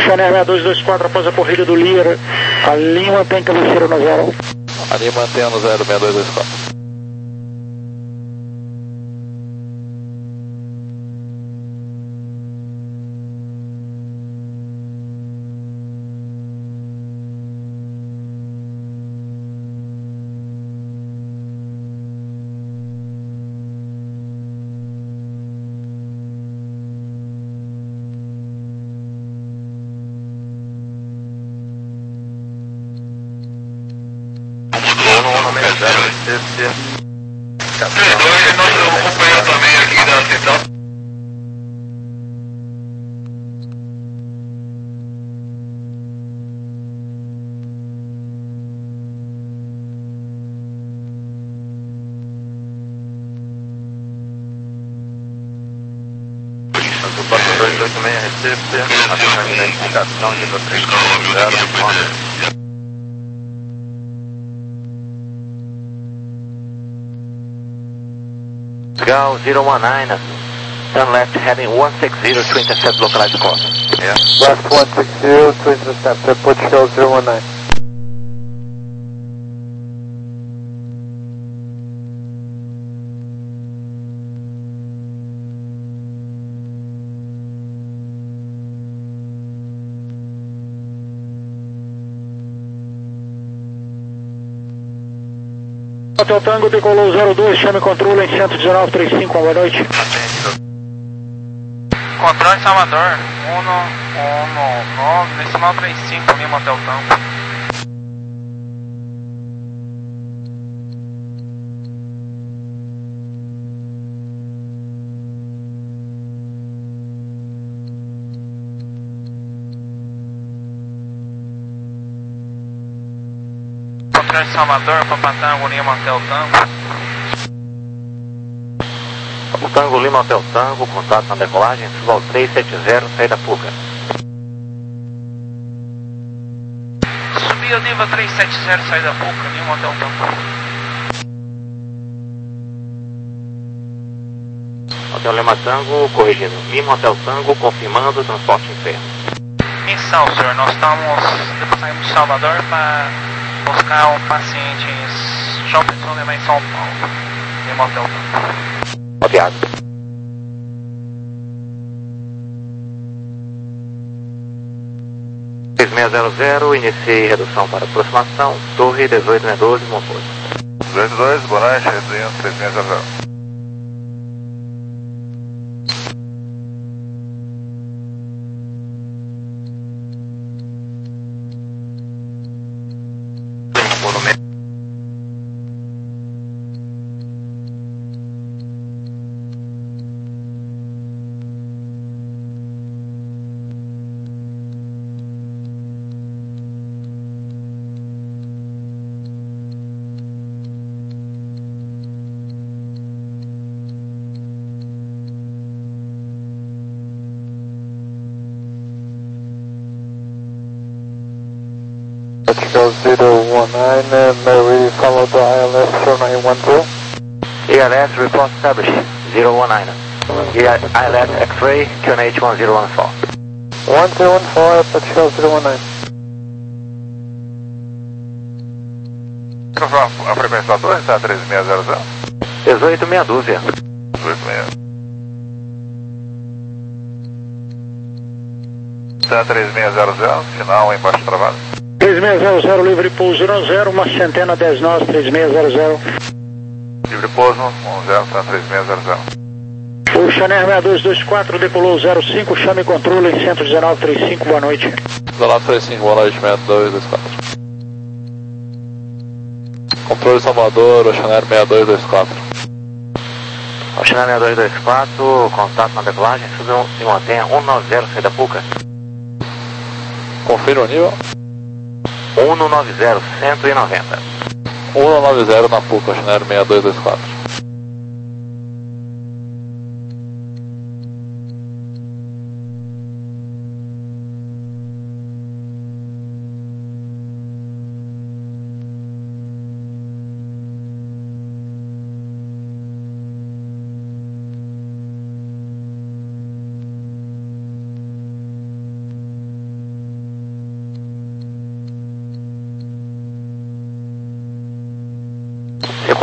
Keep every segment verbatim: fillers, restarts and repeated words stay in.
Chanel seis dois dois quatro após a corrida do Lira. A linha mantém cabeceira no zero. A linha mantém no zero seis dois dois quatro. três dois, nosso companheiro também aqui da central. quatro dois oito seis receber, apenas identificação de três zero. Gal zero one nine, turn left heading one six zero to intercept localized course. Yeah. Left one six zero to intercept at Portugal zero one nine. Hotel Tango decolou zero dois, chame controle em cento e dezenove trinta e cinco, boa noite. Controle Salvador, um nove decimal trinta e cinco, Lima Hotel Tango. Controle Salvador, Papatango, Lima Hotel Tango. Tango Lima Hotel Tango, contato na decolagem, suba ao três sete zero, saída Puca. Subiu nível três sete zero, saída Puca, Lima Hotel Tango. Hotel Lima Tango, corrigindo. Lima Hotel Tango, confirmando o transporte inferno. Em Sal, senhor, nós estamos, depois saímos de Salvador para buscar um paciente em João Pessoa, levar em São Paulo. Lima Hotel Tango. Copiado. três seis zero zero, iniciei redução para aproximação, torre dezoito sessenta e dois, motor. dezoito dois, boa noite, reduzindo três seis zero zero. Portugal zero one nine, uh, may we follow the I L S zero nine one zero? I L S report established, zero one nine. I L S X-ray, Q N H one zero one four. one zero one four, Portugal zero one nine. A frequência da torre está três seis zero zero? dezoito meia dúzia. dezoito meia. Está três seis zero zero, sinal embaixo de trabalho. três seis zero zero, livre pouso no zero, uma centena dez nós, três seis zero zero. Livre pouso, um zero, está três seis zero zero. O Chanel seis dois dois quatro decolou zero cinco, chame controle em cento e dezenove trinta e cinco, boa noite. dezenove trinta e cinco, boa noite, seis dois dois quatro. Controle Salvador, o Chanel seis dois dois quatro. O Chanel seis dois dois quatro, contato na decolagem, suba e mantenha um nove zero, saída Puca. Confira o nível. um nove zero, cento e noventa. um nove zero na Puca, Chanel seis dois dois quatro.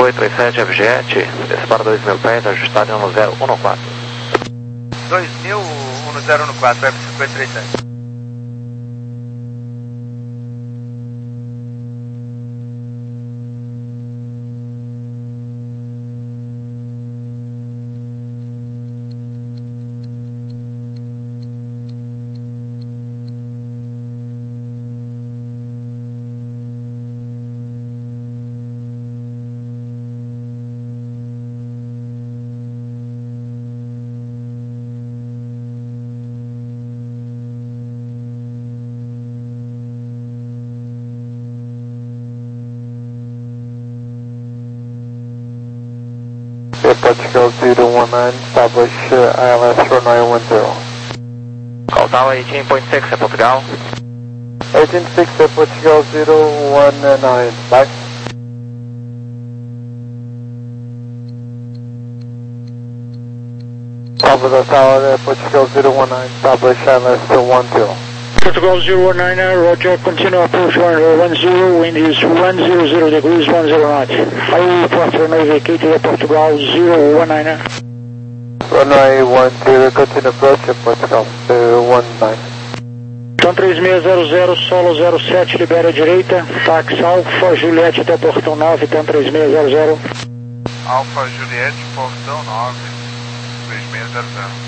oito três sete F Jet, desce para dois mil pés, ajustado em um zero um quatro. dois mil, um zero um quatro, F cinco oito três sete. Portugal zero one nine, establish uh, I L S runway one zero. Call tower eighteen point six at Portugal. eighteen six at Portugal zero one nine, bye. Top of the tower, uh, Portugal zero one nine, establish I L S one zero. Portugal zero one nine, roger, continue approach runway one zero, wind is one zero zero degrees, one zero knots. Highway port runway vacated at Portugal zero one nine. Runway one zero, continue approach at Portugal zero one nine. Então três seis zero zero, solo zero sete, libera a direita, táxi Alfa Juliette até portão nove, então três seis zero zero. Alfa Juliette, portão nove, três seis zero zero.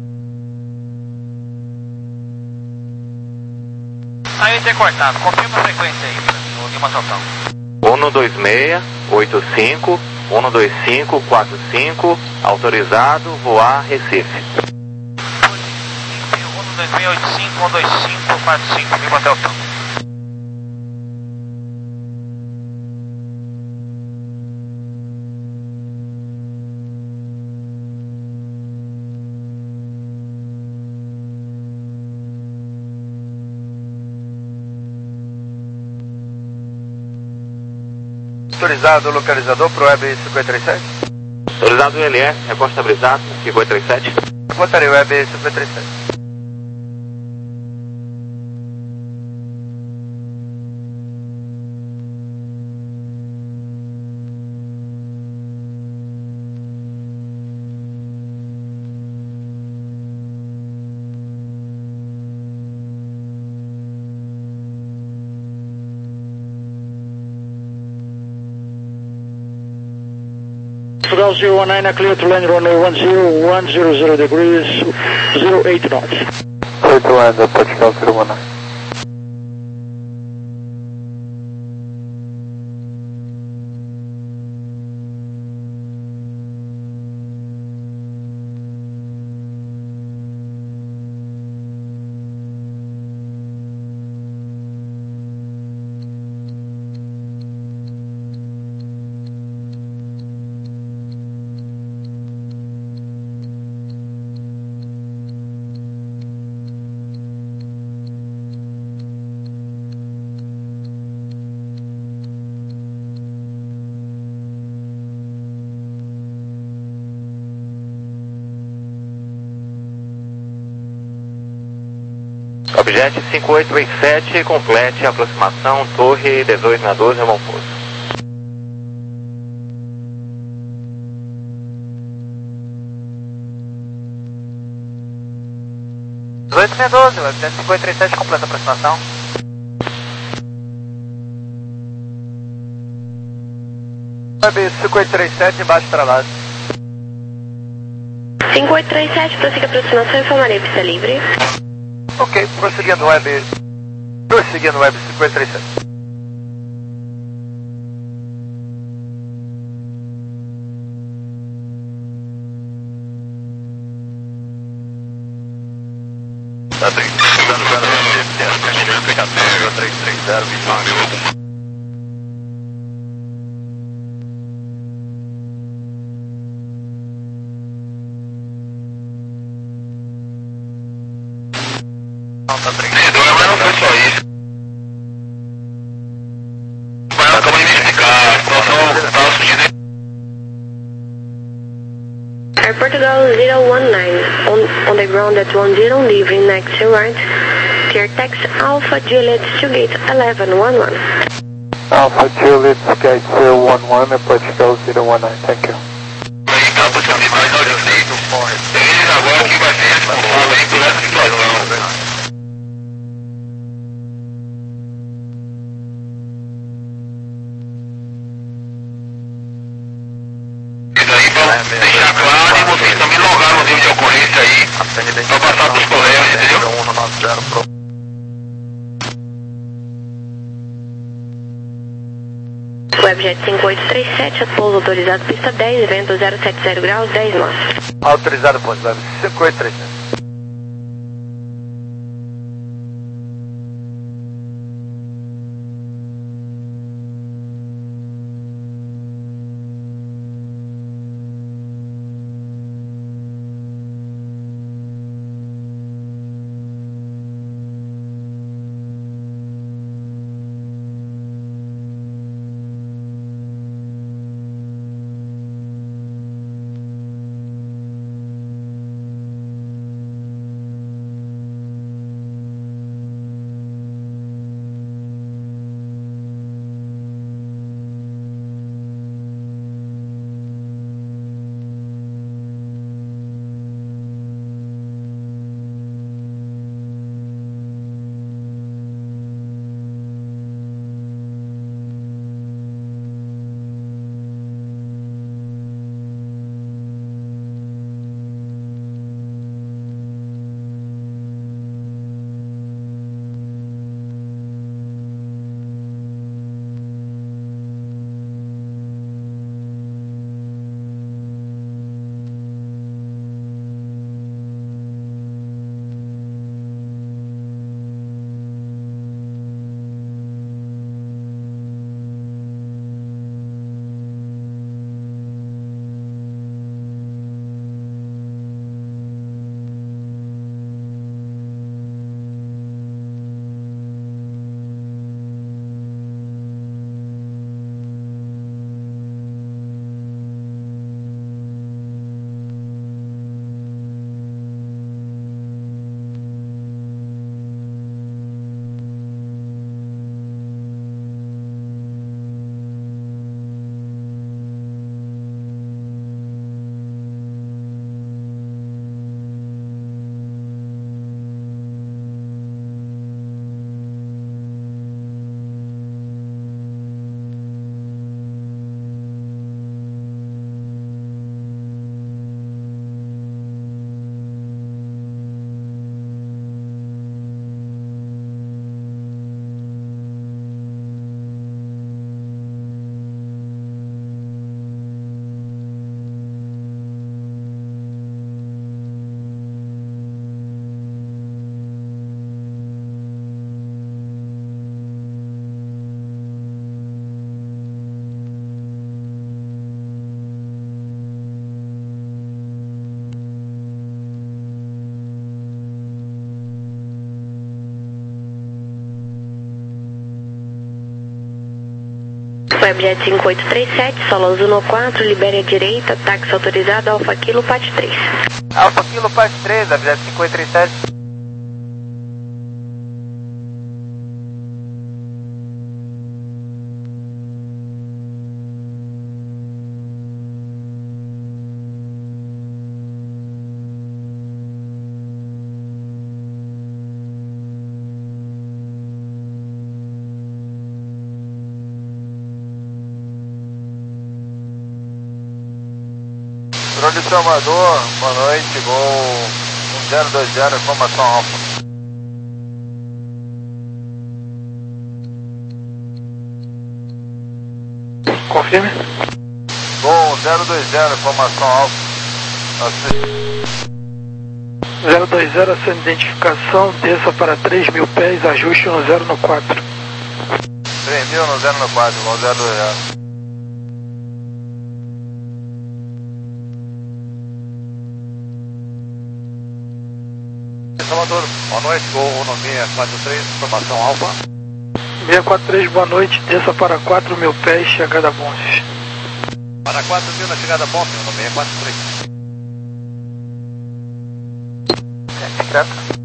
Saiu intercortado, confirma a frequência aí, Brasil, Lima Total. um dois seis oito cinco, um dois cinco quatro cinco, autorizado, voar Recife. um dois seis oito cinco, um dois cinco quatro cinco, Lima Total. Autorizado o localizador para o Web cinco oito três sete? Autorizado o L E, reposta estabilizado, cinco oito três sete. Botaria o Web cinco oito três sete. Portugal zero one nine, clear to land runway one zero, one zero zero degrees, zero eight knots. Clear to land at Portugal zero one nine. Objet cinco oito três sete, complete a aproximação, torre dezoito na doze, Bom Pouso. dezoito na doze, Objet cinco oito três sete, completa a aproximação. Web cinco oito três sete, baixo para base. cinco oito três sete, prossiga a aproximação, informarei pista livre. Ok, prosseguindo o Web. Prosseguindo o Web cinco oito três sete. Tá bem, zero zero zero três três zero, vinte e nove. Mas não foi só isso. Mas acabou de identificar a situação estava surgindo. Air Portugal zero one nine, on, on the ground at one zero, leaving next to right. Clear taxi Alpha Juliet to gate eleven one one. Alpha Juliet, Sky zero one one, Portugal zero one nine, thank you. Em campo de animais, olha eu sei. Ele agora que vai ser responsável aí por essa situação. Deixar claro e vocês também logaram o nível de ocorrência aí pra passar pros colegas, entendeu? Webjet cinco oito três sete, pouso autorizado, pista dez, vento zero sete zero graus, dez nós. Autorizado, ponto web cinco oito três sete. Webjet cinco oito três sete, solo Zuno quatro, libere a direita, táxi autorizado, Alfa Kilo, Pat três. Alfa Kilo, Pat três, Webjet cinco oito três sete. Drone do Salvador, boa noite, gol um zero dois zero, informação alfa. Confirme. Gol zero dois zero, informação alfa. zero dois zero, essa identificação, desça para três mil pés, ajuste no zero no quatro. três mil no zero no quatro, gol zero dois zero. Salvador, boa noite, gol um seis quatro três, informação alfa. seiscentos e quarenta e três, boa noite, desça para quatro mil pés, chegada a Bonfim. Para quatro mil na chegada a Bonfim, seiscentos e quarenta e três. É, secreto.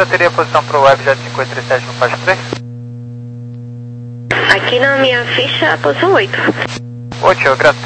teria posição para o Webjet cinco oito três sete no faixa três? Aqui na minha ficha, a posição oito. oito, grato.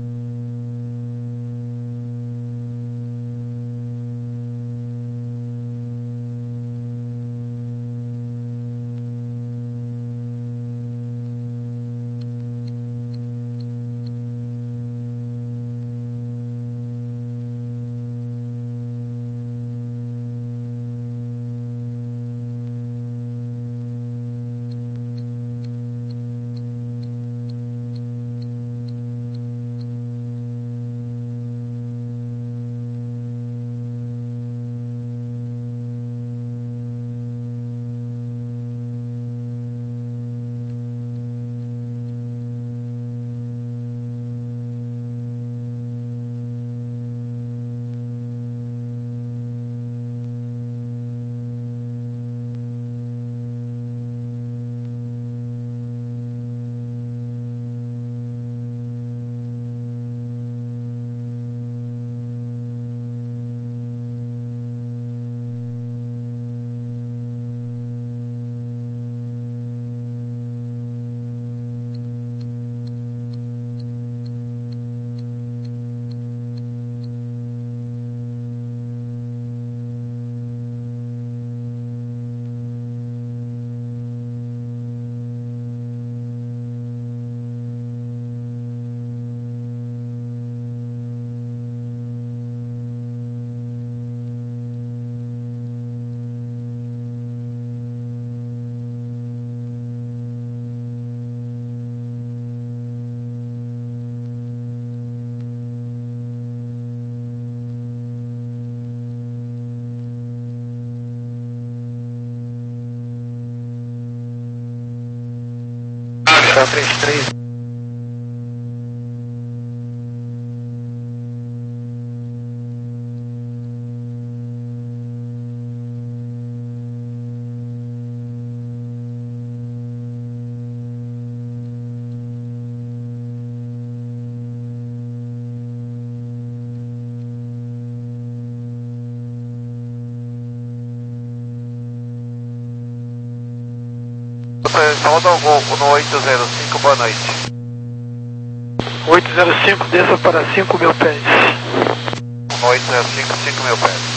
três três. Salvador Golfo no oito zero cinco, boa noite. oito zero cinco, desça para cinco mil pés. No oito zero cinco, cinco mil pés.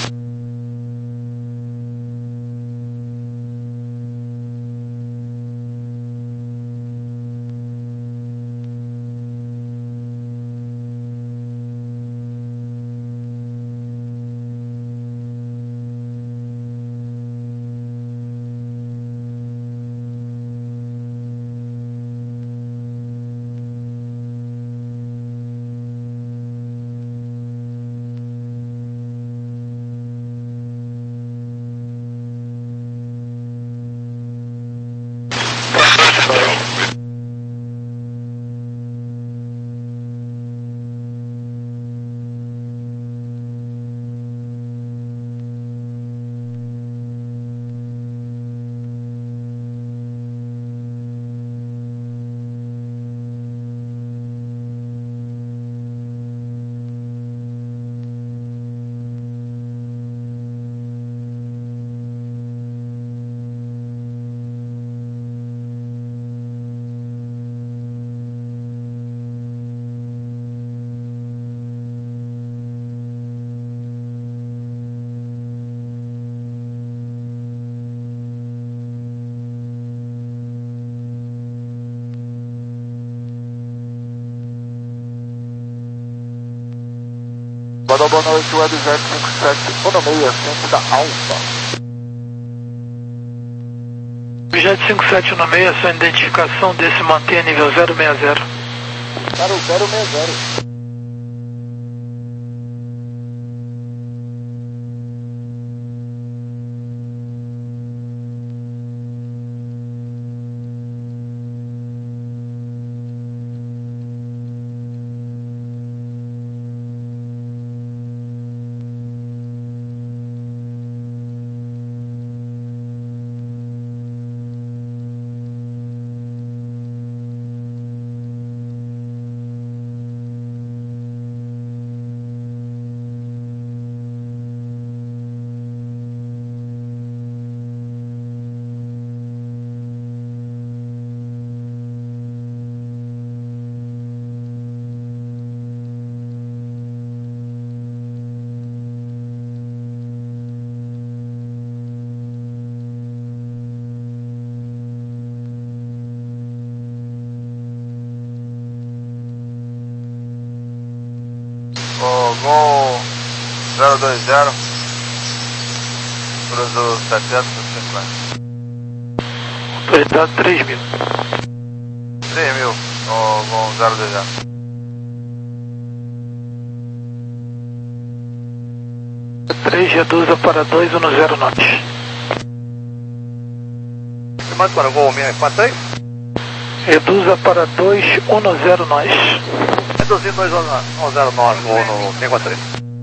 Boa noite, Webjet cinco sete um seis cinco da Alfa. Webjet cinco sete um seis, sua identificação desse mantenha nível zero seis zero. Cara, o zero seis zero. O Gol zero dois zero, cruzo setecentos e cinquenta. Autoridade três mil. três mil, o Gol zero dois zero. três reduza para dois um zero knots. Comando para o Gol seis quatro três. Reduza para dois um zero nós. Reduzindo dois um zero nós, Gol no seis quatro três.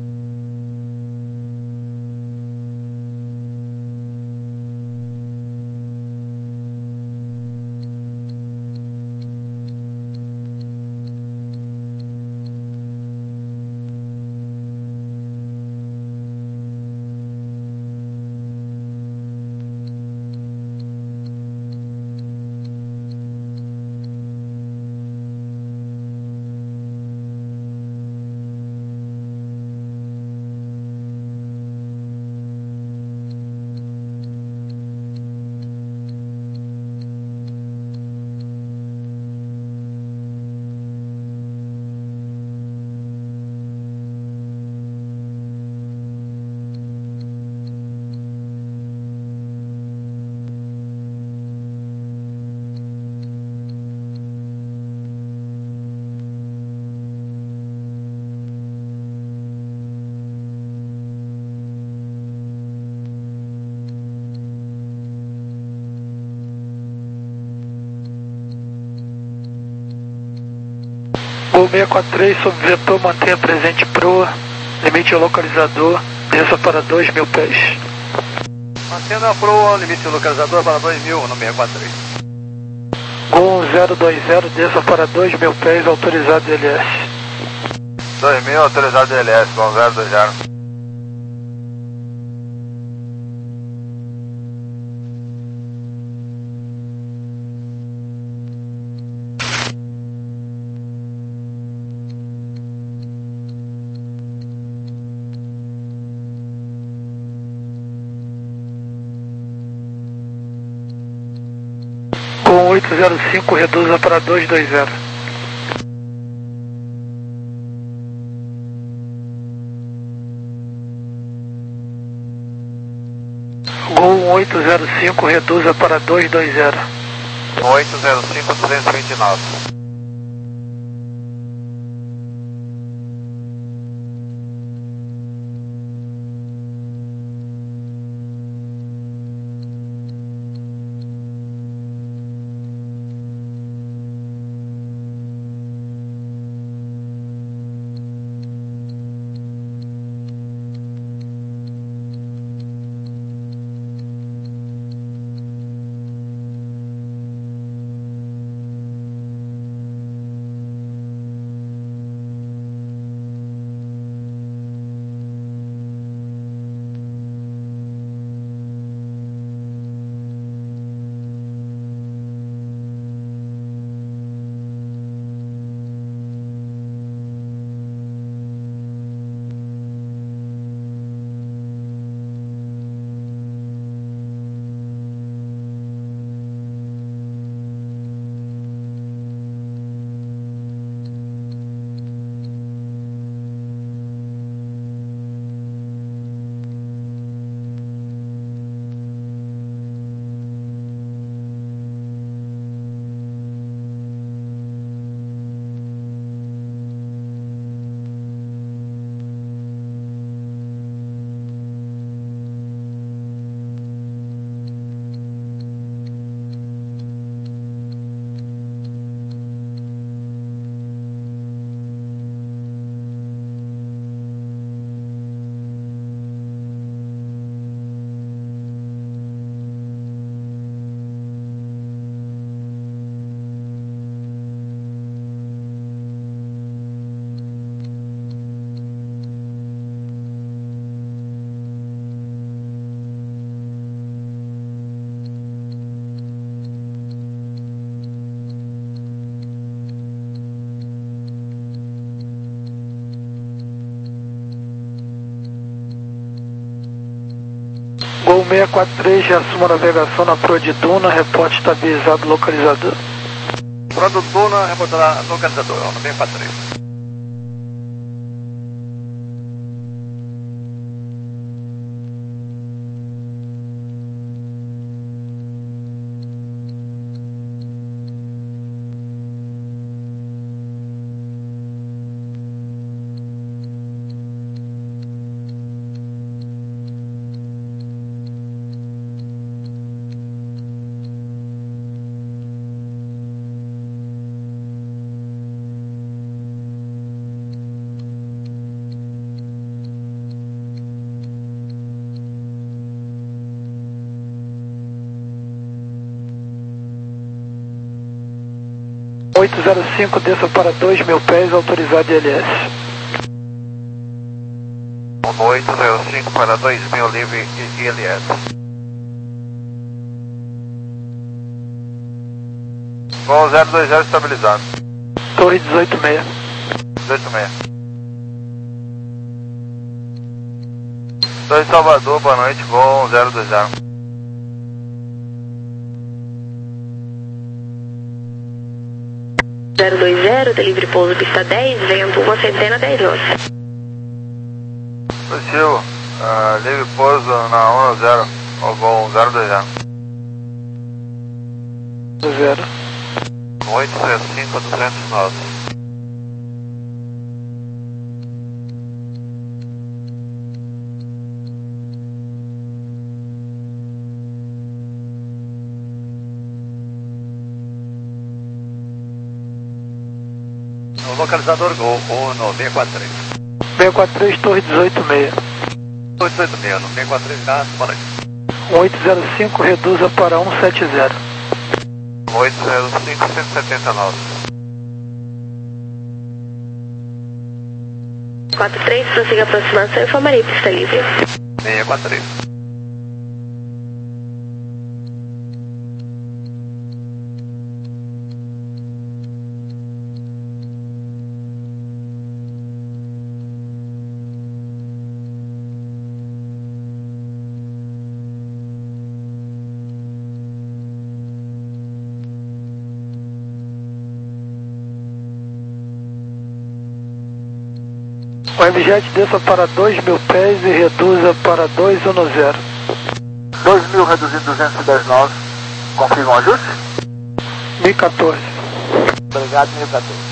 Gol seis quatro três, sob vetor, mantenha presente proa, limite o localizador, desça para dois mil pés. Mantendo a proa, limite o localizador para dois mil no seis quatro três. Gol zero dois zero, desça para dois mil pés, autorizado D L S. dois mil, autorizado D L S, Gol zero dois zero. Gol oito zero cinco, reduza para dois dois zero. Gol oito zero cinco, reduza para dois dois zero. oito zero cinco, duzentos e vinte e nove. Gol seis quatro três, reassuma a navegação na proa de Duna, reporte estabilizado localizador. Proa do Duna, reportar localizador, no seis quatro três. oito zero cinco, desça para dois mil pés, autorizado I L S. oito zero cinco para dois mil, livre I L S. Voo zero dois zero estabilizado. Torre dezoito seis. dezoito seis. Torre Salvador, boa noite, voo zero dois zero. zero dois zero, delivery pouso pista dez, vento uma centena, dez nós. Positivo, uh, livre pouso na um zero, ou voo zero dois zero. zero. oito zero cinco, duzentos nove. Localizador Gol, Uno, seis quatro três. seis quatro três, Torre dezoito seis. oito oito seis, seis quatro três, tá? Boa noite. oito zero cinco, reduza para cento e setenta. oito zero cinco, cento e setenta e nove. quatro três, prossiga a aproximação, informarei pista livre. seis quatro três. O Webjet desça para dois mil pés e reduza para dois um zero. dois mil reduzindo duzentos e dez nove. Confirma o ajuste? mil e quatorze. Obrigado, mil e quatorze.